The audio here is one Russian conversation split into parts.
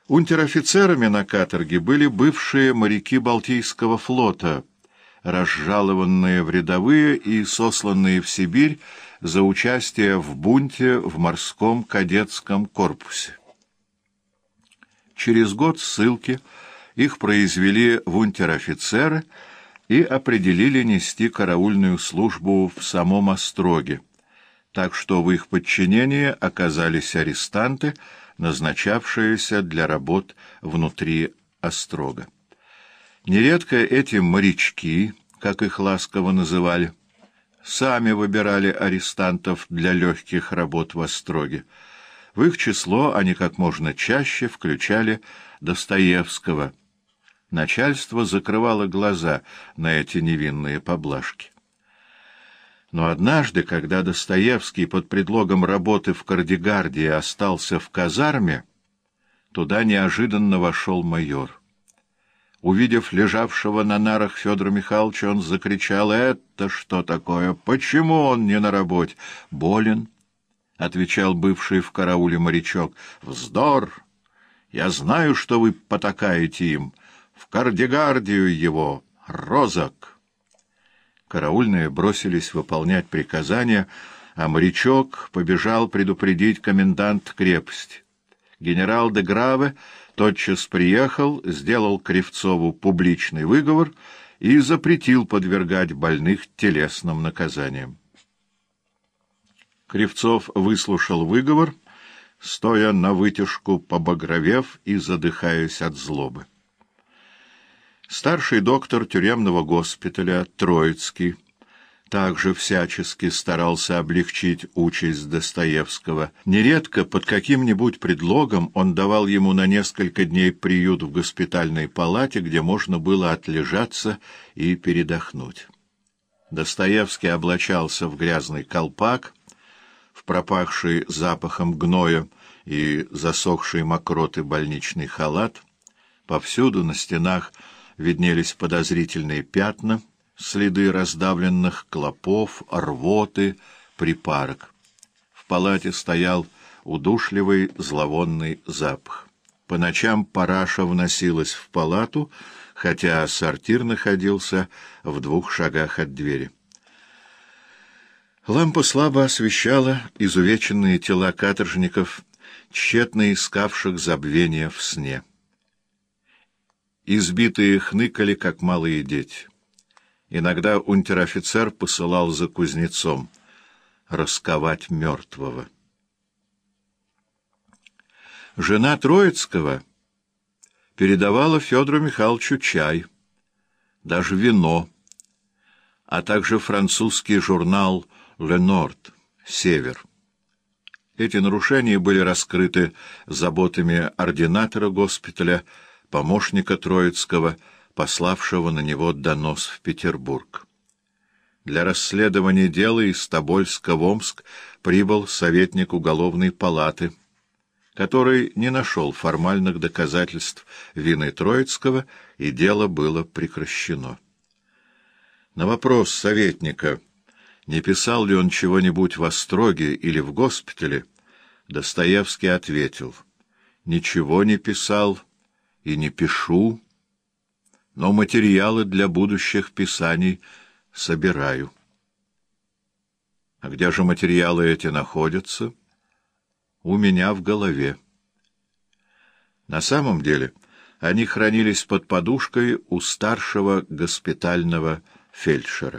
Унтер-офицерами на каторге были бывшие моряки Балтийского флота, разжалованные в рядовые и сосланные в Сибирь за участие в бунте в морском кадетском корпусе. Через год ссылки их произвели в унтер-офицеры и определили нести караульную службу в самом Остроге, так что в их подчинении оказались арестанты, назначавшиеся для работ внутри Острога. Нередко эти морячки, как их ласково называли, сами выбирали арестантов для легких работ в Остроге. В их число они как можно чаще включали Достоевского. Начальство закрывало глаза на эти невинные поблажки. Но однажды, когда Достоевский под предлогом работы в Кардегардии остался в казарме, туда неожиданно вошел майор. Увидев лежавшего на нарах Федора Михайловича, он закричал: «Это что такое? Почему он не на работе?» «Болен», — отвечал бывший в карауле морячок. «Вздор! Я знаю, что вы потакаете им. В Кардегардию его! Розыск!» Караульные бросились выполнять приказания, а морячок побежал предупредить комендант крепости. Генерал де Граве тотчас приехал, сделал Кривцову публичный выговор и запретил подвергать больных телесным наказаниям. Кривцов выслушал выговор, стоя на вытяжку, побагровев и задыхаясь от злобы. Старший доктор тюремного госпиталя Троицкий также всячески старался облегчить участь Достоевского. Нередко под каким-нибудь предлогом он давал ему на несколько дней приют в госпитальной палате, где можно было отлежаться и передохнуть. Достоевский облачался в грязный колпак, в пропахший запахом гноя и засохшей мокроты больничный халат. Повсюду на стенах виднелись подозрительные пятна, следы раздавленных клопов, рвоты, припарок. В палате стоял удушливый зловонный запах. По ночам параша вносилась в палату, хотя сортир находился в 2 шагах от двери. Лампа слабо освещала изувеченные тела каторжников, тщетно искавших забвения в сне. Избитые хныкали, как малые дети. Иногда унтер-офицер посылал за кузнецом расковать мертвого. Жена Троицкого передавала Федору Михайловичу чай, даже вино, а также французский журнал «Le Nord» «Север». Эти нарушения были раскрыты заботами ординатора госпиталя, помощника Троицкого, пославшего на него донос в Петербург. Для расследования дела из Тобольска в Омск прибыл советник уголовной палаты, который не нашел формальных доказательств вины Троицкого, и дело было прекращено. На вопрос советника, не писал ли он чего-нибудь в Остроге или в госпитале, Достоевский ответил: «Ничего не писал и не пишу, но материалы для будущих писаний собираю». А где же материалы эти находятся? У меня в голове. На самом деле они хранились под подушкой у старшего госпитального фельдшера.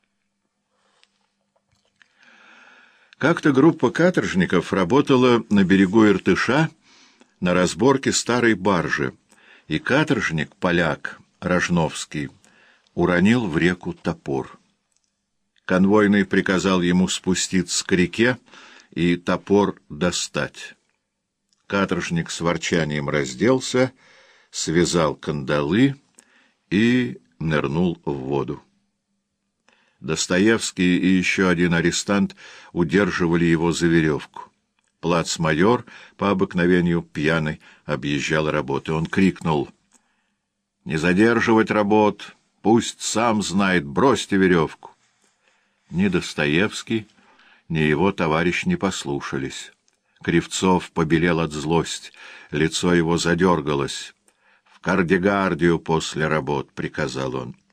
Как-то группа каторжников работала на берегу Иртыша на разборке старой баржи, и каторжник-поляк Рожновский уронил в реку топор. Конвойный приказал ему спуститься к реке и топор достать. Каторжник с ворчанием разделся, связал кандалы и нырнул в воду. Достоевский и еще один арестант удерживали его за веревку. Плацмайор, по обыкновению пьяный, объезжал работы. Он крикнул: «Не задерживать работ! Пусть сам знает, бросьте веревку!» Ни Достоевский, ни его товарищ не послушались. Кривцов побелел от злости. Лицо его задергалось. «В кардегардию после работ», — приказал он.